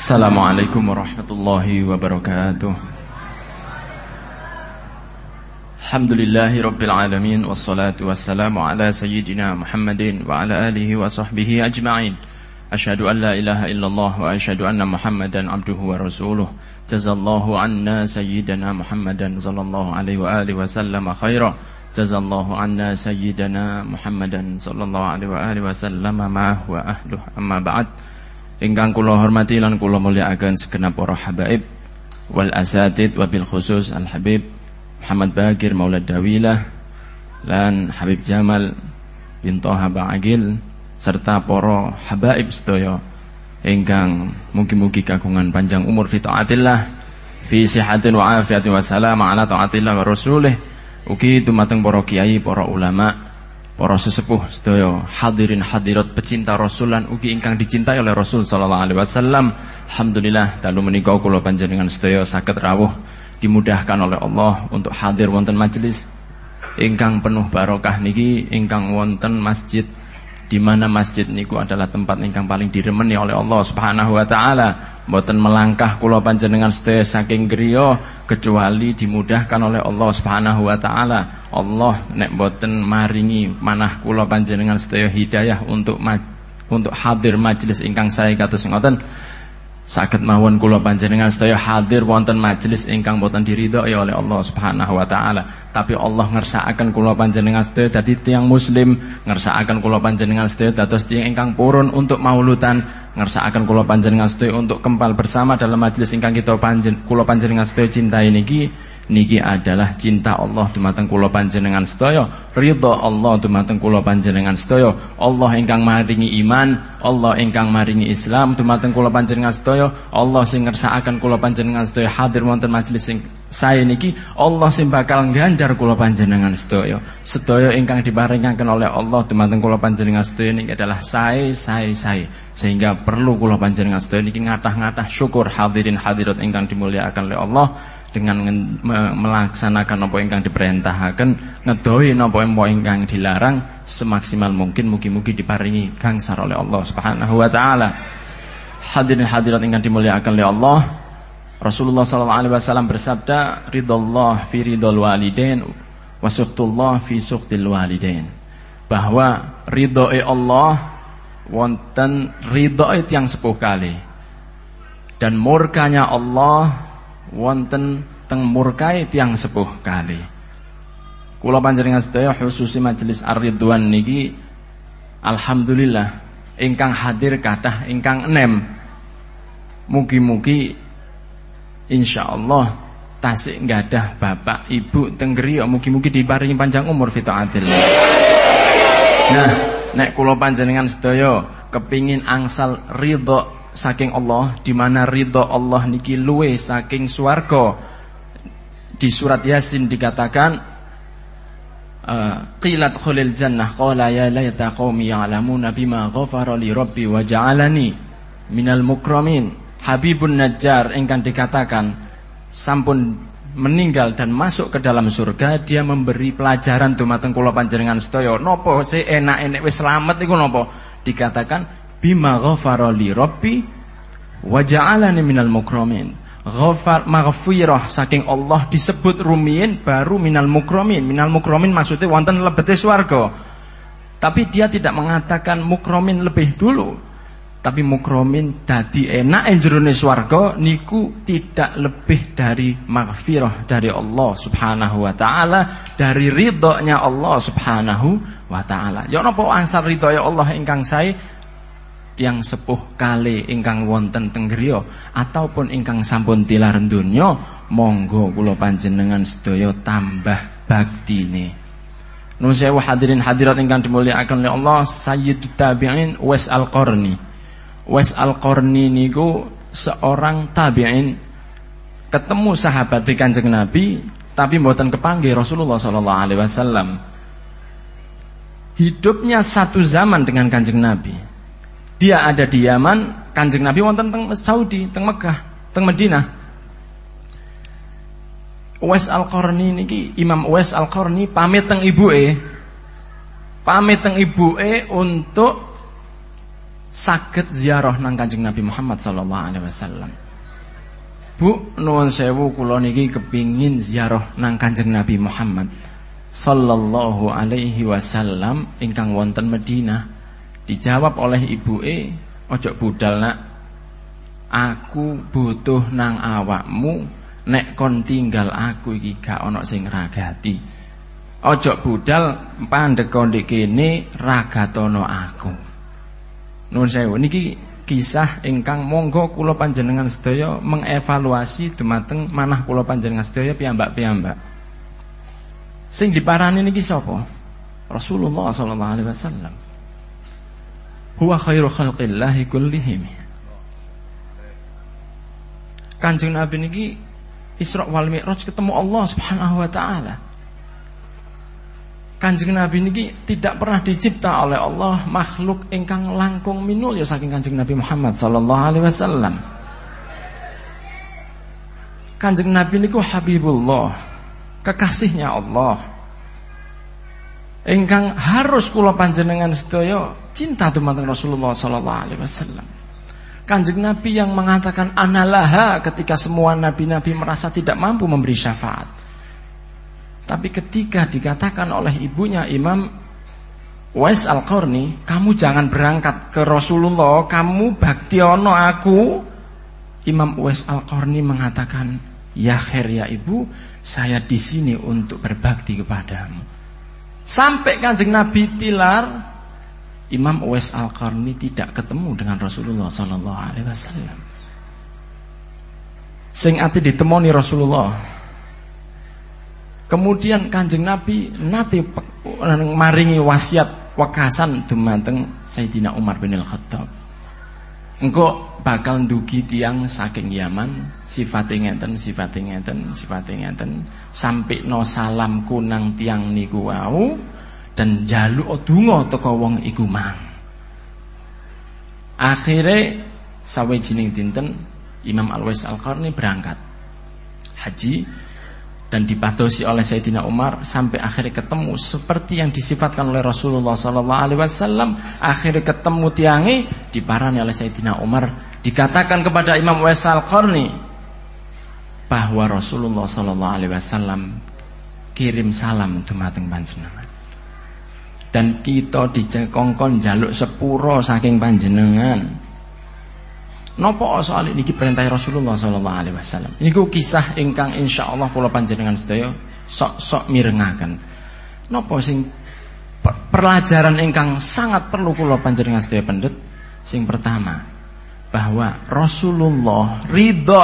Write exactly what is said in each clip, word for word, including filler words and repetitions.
Assalamualaikum warahmatullahi wabarakatuh. Alhamdulillahi rabbil alamin, wassalatu wassalamu ala sayyidina Muhammadin wa ala alihi wa sahbihi ajma'in. Asyhadu an la ilaha illallah wa asyhadu anna Muhammadan abduhu wa rasuluh. Jazallahu anna sayyidina Muhammadan sallallahu alaihi wa alihi wa sallam khaira. Jazallahu anna sayyidina Muhammadan sallallahu alaihi wa alihi wa sallam ma'ahu wa ahluh. Amma ba'd. Ingkang kula hormati lan kula mulyakaken segenap para habaib wal asatid wabil khusus Al Habib Muhammad Bagir Maulad Dawilah lan Habib Jamal bin Toha Ba'agil serta para habaib sedaya ingkang mugi-mugi kagungan panjang umur fi taatillah fi sihatin wa afiatin wa salam ala taatillah wa rasulih. Ugi dumateng para kiai, para ulama, para sesepuh sedaya, hadirin hadirat pecinta Rasul lan ugi ingkang dicintai oleh Rasul sallallahu alaihi wasallam. Alhamdulillah dalu menika kula panjenengan sedaya saged rawuh dimudahkan oleh Allah untuk hadir wonten majelis ingkang penuh barokah niki, ingkang wonten masjid, di mana masjid niku adalah tempat ingkang paling diremeni oleh Allah Subhanahu wa taala. Mboten melangkah kula panjenengan sedaya saking griya kecuali dimudahkan oleh Allah Subhanahu wa taala. Allah nek mboten maringi manah kula panjenengan sedaya hidayah untuk untuk hadir majelis ingkang sae kados ngoten, saged mawon kula panjenengan sedaya hadir wonten majelis ingkang boten diridhoi oleh Allah Subhanahu wa taala. Tapi Allah ngersakaken kula panjenengan sedaya dadi tiyang muslim, ngersakaken kula panjenengan sedaya dados tiyang ingkang purun untuk maulutan, ngersakaken kula panjenengan sedaya untuk kempal bersama dalam majelis ingkang kita panjen kula panjenengan sedaya cintai niki. Niki adalah cinta Allah dumateng kula panjenengan sedaya, ridha Allah dumateng kula panjenengan sedaya. Allah ingkang maringi iman, Allah ingkang maringi Islam dumateng kula panjenengan sedaya. Allah sing ngersakaken kula panjenengan sedaya hadir wonten majelis sing sae niki, Allah sing bakal ngganjar kula panjenengan sedaya. Sedaya ingkang diparingaken oleh Allah dumateng kula panjenengan sedaya niki adalah sae sae sae. Sehingga perlu kula panjenengan sedaya niki ngatah-ngatah syukur hadirin hadirat ingkang dimulyakaken oleh Allah dengan melaksanakan apa ingkang diperintahkan, ngedoi apa ingkang dilarang semaksimal mungkin, mugi-mugi diparingi gangsar oleh Allah Subhanahu wa taala. Hadirin hadirat ingkang dimulyakaken oleh Allah, Rasulullah sallallahu alaihi wasallam bersabda, ridallah fi ridal walidain wa suhtullah fi suhtil walidain. Bahwa ridhoe Allah wonten ridhoe tiyang sepuh kali dan murkanya Allah wonten teng murkai tiang sepuh kali. Kula panjenengan sedaya khususi majelis Ar-Ridwan niki alhamdulillah ingkang hadir kathah ingkang enem. Mugi-mugi insyaallah tasik nggadah bapak ibu teng griya, mugi-mugi diparingi panjang umur fi taatillah. Nah, nek kula panjenengan sedaya kepingin angsal ridho saking Allah, di mana ridha Allah niki luwe saking swarga. Di surat Yasin dikatakan qilat khulil jannah qala ya laita qaumi ya'lamuna bima ghafara li rabbi wa ja'alani minal mukramin. Habibun Najjar ingkang dikatakan sampun meninggal dan masuk ke dalam surga, dia memberi pelajaran dumateng kula panjenengan sedaya. Napa sih enak-enak wis slamet niku napa? Dikatakan bima ghafara li rabbi wa ja'alani minal mukramin. Ghafar maghfirah saking Allah disebut rumiyin baru minal mukramin. Minal mukramin maksudnya wonten lebete swarga. Tapi dia tidak mengatakan mukramin lebih dulu. Tapi mukramin dadi enak enjerone swarga niku tidak lebih dari maghfirah dari Allah Subhanahu wa taala, dari ridhonya Allah Subhanahu wa taala. Ya napa ansar ridhoya Allah ingkang sae yang sepuh kali ingkang wonten teng griya ataupun ingkang sampun tilar donya, monggo kula panjenengan sedaya tambah baktine. Nun sewu hadirin hadirat ingkang dimulyakaken oleh Allah, Sayyidut Tabi'in Uwais Al-Qarni. Uwais Al-Qarni niku seorang tabi'in, ketemu sahabat Kanjeng Nabi tapi mboten kepanggih Rasulullah sallallahu alaihi wasallam. Hidupnya satu zaman dengan Kanjeng Nabi. Dia ada di Yaman, Kanjeng Nabi wonten teng Saudi, teng Mekah, teng Madinah. Uwais Al-Qarni niki, Imam Uwais Al-Qarni pamit teng ibuke. Pamit teng ibuke untuk saged ziarah nang Kanjeng Nabi Muhammad sallallahu alaihi wasallam. Bu, nuwun sewu kula niki kepingin ziarah nang Kanjeng Nabi Muhammad sallallahu alaihi wasallam ingkang wonten Madinah. Dijawab oleh ibuke, ojo budal nak, aku butuh nang awakmu, nek kon tinggal aku iki gak ana sing ragati. Ojo budal pandhek ndek kene ragatono aku. Nuwun sewu niki kisah ingkang monggo kula panjenengan sedaya mengevaluasi dumateng manah kula panjenengan sedaya piyambak-piyambak. Sing diparani niki sapa? Rasulullah sallallahu alaihi wasallam. Huwa khairu khalqillahi kullihim. Kanjeng Nabi niki Isra wal Mi'raj ketemu Allah Subhanahu wa taala. Kanjeng Nabi niki tidak pernah dicipta oleh Allah makhluk ingkang langkung minulya saking Kanjeng Nabi Muhammad sallallahu alaihi wasallam. Kanjeng Nabi niku Habibullah, kekasihnya Allah. Ingkang harus kula panjenengan sedaya cinta dumateng Rasulullah sallallahu alaihi wasallam. Kanjeng Nabi yang mengatakan analaha ketika semua nabi-nabi merasa tidak mampu memberi syafaat. Tapi ketika dikatakan oleh ibunya Imam Uwais Al-Qarni, kamu jangan berangkat ke Rasulullah, kamu baktiono aku. Imam Uwais Al-Qarni mengatakan, ya khair ya ibu, saya di sini untuk berbakti kepadamu. Sampai Kanjeng Nabi tilar, Imam Uwais Al-Qarni tidak ketemu dengan Rasulullah sallallahu alaihi wasallam. Sing ati ditemoni Rasulullah. Kemudian Kanjeng Nabi nate maringi wasiat wekasan dumateng Sayyidina Umar bin Al-Khattab. Engko bakal ndugi tiyang saking Yaman, sifate ngeten, sifate ngeten, sifate ngeten, sampai no salam kunang tiyang niku wau dan njaluk donga teka wong iku mang. Akhire sawijining dinten Imam Al-Uwais Al-Qarni berangkat haji dan dipadosi oleh Sayyidina Umar sampai akhirnya ketemu seperti yang disifatkan oleh Rasulullah sallallahu alaihi wasallam. Akhirnya ketemu tiangi diparani oleh Sayyidina Umar, dikatakan kepada Imam Uwais Al-Qarni bahwa Rasulullah sallallahu alaihi wasallam kirim salam dumateng panjenengan. Dan kita dicekongkon jaluk sepuro saking panjenengan. Napa soal niki perintah Rasulullah sallallahu alaihi wasallam. Niku kisah ingkang insyaallah kula panjenengan sedaya sok-sok mirengaken. Napa sing pelajaran ingkang sangat perlu kula panjenengan sedaya pendet? Sing pertama, bahwa Rasulullah ridha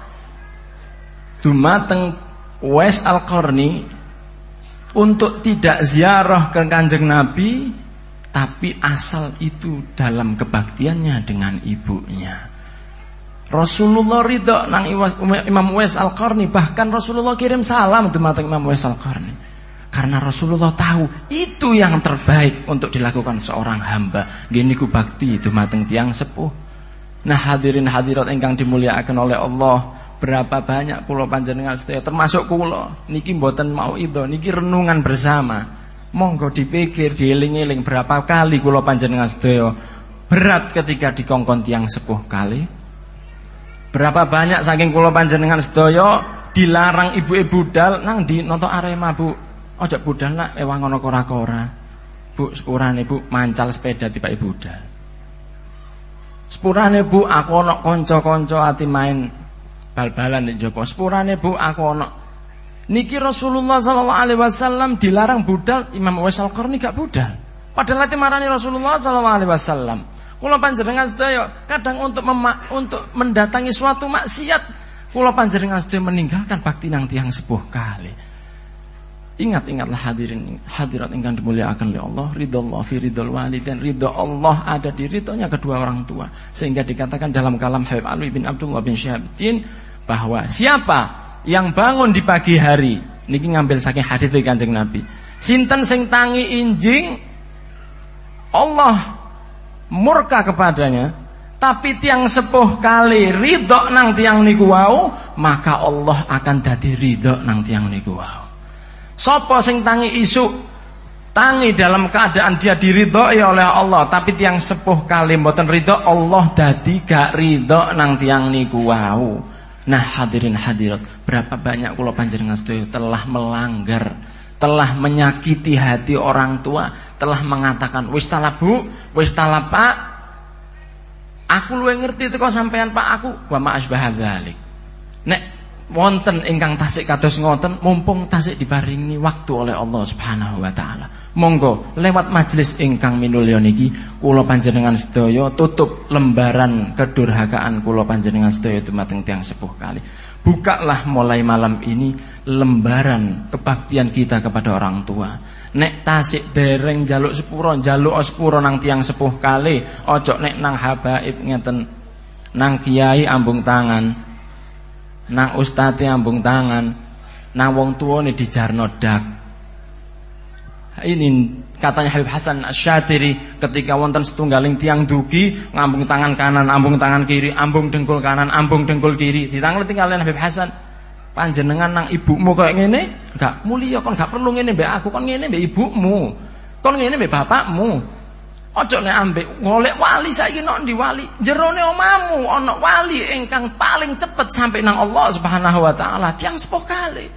dumateng Uwais Al-Qarni untuk tidak ziarah ke Kanjeng Nabi, tapi asal itu dalam kebaktiannya dengan ibunya. Rasulullah ridha nang Imam Uwais Al-Qarni, bahkan Rasulullah kirim salam dumateng Imam Uwais Al-Qarni. Karena Rasulullah tahu itu yang terbaik untuk dilakukan seorang hamba. Nggih niku bakti dumateng tiyang sepuh. Nah, hadirin hadirat ingkang dimulyakaken oleh Allah, berapa banyak kula panjenengan sedaya termasuk kula niki mboten mau ida, niki renungan bersama. Monggo dipikir, dieling-eling berapa kali kula panjenengan sedaya berat ketika dikongkon tiyang sepuh kali. Berapa banyak saking kula panjenengan sedaya dilarang ibu-ibu budal nang di nonton Arema, Bu. Ojo budal nak ewang ngono kora-kora. Bu, sepurane Bu mancal sepeda tiba ibu budal. Sepurane Bu aku ana kanca-kanca ati main bal-balan ning Joko. Sepurane Bu aku ana. Niki Rasulullah sallallahu alaihi wasallam dilarang budal, Imam Uwais Al-Qarni gak budal. Padahal ati marani Rasulullah sallallahu alaihi wasallam. Kula panjenengan sedaya kadang untuk mema, untuk mendatangi suatu maksiat, kula panjenengan sedaya meninggalkan bakti nang tiyang sepuh kali. Ingat-ingatlah hadirin hadirat ingkang dimulyakaken oleh Allah, ridallah fi ridal walidain, ridha Allah ada di ridhonya kedua orang tua. Sehingga dikatakan dalam kalam Habib Alwi bin Abdullah bin Syihabuddin bahwa siapa yang bangun di pagi hari, niki ngambil saking hadits Kanjeng Nabi, sinten sing tangi injing Allah murka kepadanya, tapi tiang sepuh kali ridho nang tiang niku wau, maka Allah akan dadi ridho nang tiang niku wau. Sapa sing tangi isuk Tangi dalam keadaan dia diridhoi oleh Allah, tapi tiang sepuh kali mboten ridho, Allah dadi gak ridho nang tiang niku wau. Nah hadirin hadirat, berapa banyak kula panjenengan sedaya telah melanggar, telah menyakiti hati orang tua, telah mengatakan wis tala Bu, wis tala Pak, aku luwih ngerti teko sampean Pak aku, wa ma asbah dzalik. Nek wonten ingkang tasik kados ngoten, mumpung tasik diparingi waktu oleh Allah Subhanahu wa taala. Monggo lewat majelis ingkang minulya niki kula panjenengan sedaya tutup lembaran kedurhakaan kula panjenengan sedaya dumateng tiyang sepuh kali. Bukalah mulai malam ini lembaran kebaktian kita kepada orang tua. Nek tasik dereng jaluk sepuro, jaluk sepuro nang tiyang sepuh kali, ojo nek nang habaib ngeten, nang kiai ambung tangan, nang ustadz ambung tangan, nang wong tuane dijarno dak. Ini katanya Habib Hasan Asy-Syadzili ketika wonten setunggaling tiang dugi ngambung tangan kanan, ambung tangan kiri, ambung dengkul kanan, ambung dengkul kiri. Ditanglet kalian Habib Hasan, panjenengan nang ibumu kayak ngene, enggak mulia kon, gak perlu ngene mbek aku, kon ngene mbek ibumu, kon ngene mbek bapakmu. Ojo nek ambek golek wali saiki nok ndi wali, jerone omamu ana wali ingkang paling cepet sampai nang Allah Subhanahu wa taala, tiang sepuh kali.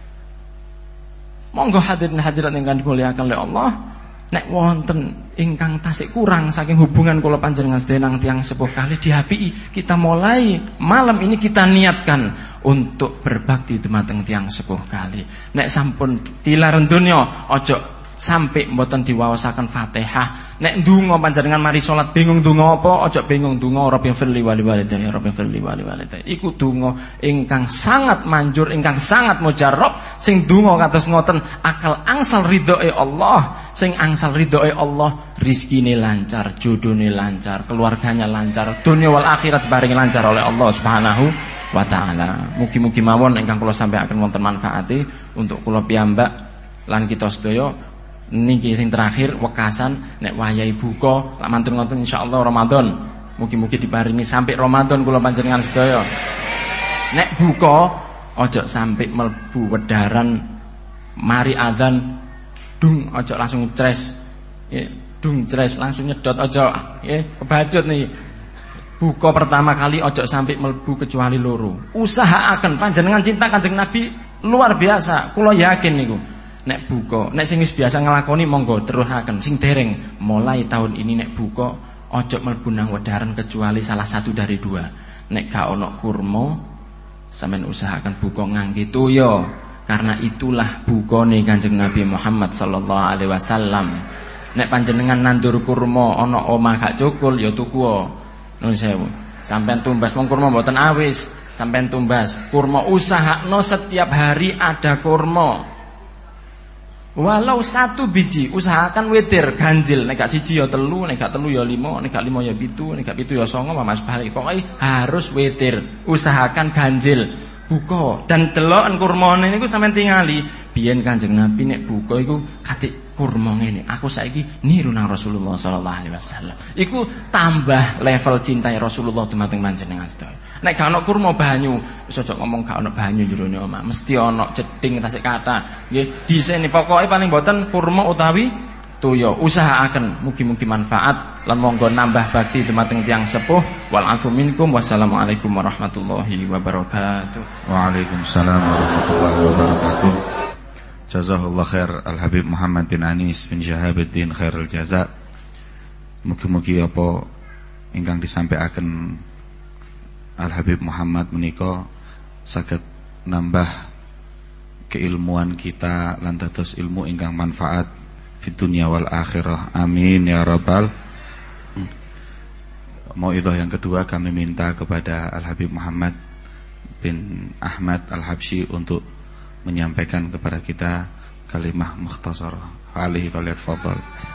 Monggo hadirin hadirat ingkang dimuliakan oleh Allah, nek wonten ingkang tasik kurang saking hubungan kula panjenengan sedaya nang tiyang sepuh kali diapiki, kita mulai malam ini kita niatkan untuk berbakti dumateng tiyang sepuh kali. Nek sampun tilaran donya ojo sampai mboten diwaosaken Fatihah. Nek ndonga panjenengan mari salat bingung ndonga apa, aja bingung ndonga Rabbil firli wali walidayya, Rabbil firli wali walidayya. Iku donga ingkang sangat manjur, ingkang sangat mujarrab. Sing donga kados ngoten akal angsal ridhoe Allah, sing angsal ridhoe Allah, rizkine lancar, jodone lancar, keluarganya lancar, dunia wal akhirat bareng lancar oleh Allah Subhanahu wa taala. Mugi-mugi mawon ingkang kula sampaikan wonten manfaate untuk kula piyambak lan kita sedaya. Niki sing terakhir wekasan nek wayahe buka lak mantun ngoten insyaallah Ramadan. Mugi-mugi diparingi sampai Ramadan kula panjenengan sedaya. Nek buka aja sampai mlebu wedaran mari azan dung aja langsung cres. Nggih, dung cres langsung nyedot aja nggih, kebacut niki. Buka pertama kali aja sampai mlebu kecuali loro. Usahaken panjenengan cinta Kanjeng Nabi luar biasa, kula yakin niku. Nek buka, nek sing wis biasa nglakoni monggo terusaken. Sing dereng mulai tahun ini nek buka ojo mlebu nang wedaran kecuali salah satu dari dua. Nek gak ono kurma sampean usahaken buka ngangge toya, karena itulah bukane Kanjeng Nabi Muhammad sallallahu alaihi wasallam. Nek panjenengan nandur kurma ana omah gak cukul ya tuku. Nuwun sewu. Sampean tumbas mong kurma mboten awis, sampean tumbas. Kurma usahakno setiap hari ada kurma. Walau satu biji, usahakan witir ganjil. Nek gak siji ya telu, nek gak telu ya lima, nek gak lima ya pitu, nek gak pitu ya songo, Mas balik. Pokoknya harus witir. Usahakan ganjil. Buka dan deloken kurmane niku sampean tingali. Biyen Kanjeng Nabi nek buka iku katik kurma ngene. Aku saiki niru nang Rasulullah sallallahu alaihi wasallam. Iku tambah level cintai Rasulullah dumateng panjenengan sedaya. Nek gak ana kurma banyu, wis aja ngomong gak ana banyu jerone omah. Mesti ana jeding tasik kata. Nggih, diseni pokoke paling boten kurma utawi toya. Usahaaken mugi-mugi manfaat lan monggo nambah bakti dumateng tiyang sepuh. Wal afu minkum. Wassalamualaikum warahmatullahi wabarakatuh. Waalaikumsalam warahmatullahi wabarakatuh. Jazakallah khair Al-Habib Muhammad bin Anis bin Syahabuddin khairul jaza. Mugi-mugi apa ingkang disampaikan Al-Habib Muhammad menika saged nambah keilmuan kita lan dados ilmu ingkang manfaat di dunia wal akhirah. Amin ya rabbal. Mauidhah yang kedua kami minta kepada Al-Habib Muhammad bin Ahmad Al-Habsyi untuk menyampaikan kepada kita kalimah mukhtasarah. Alaihi faliyatfadhal.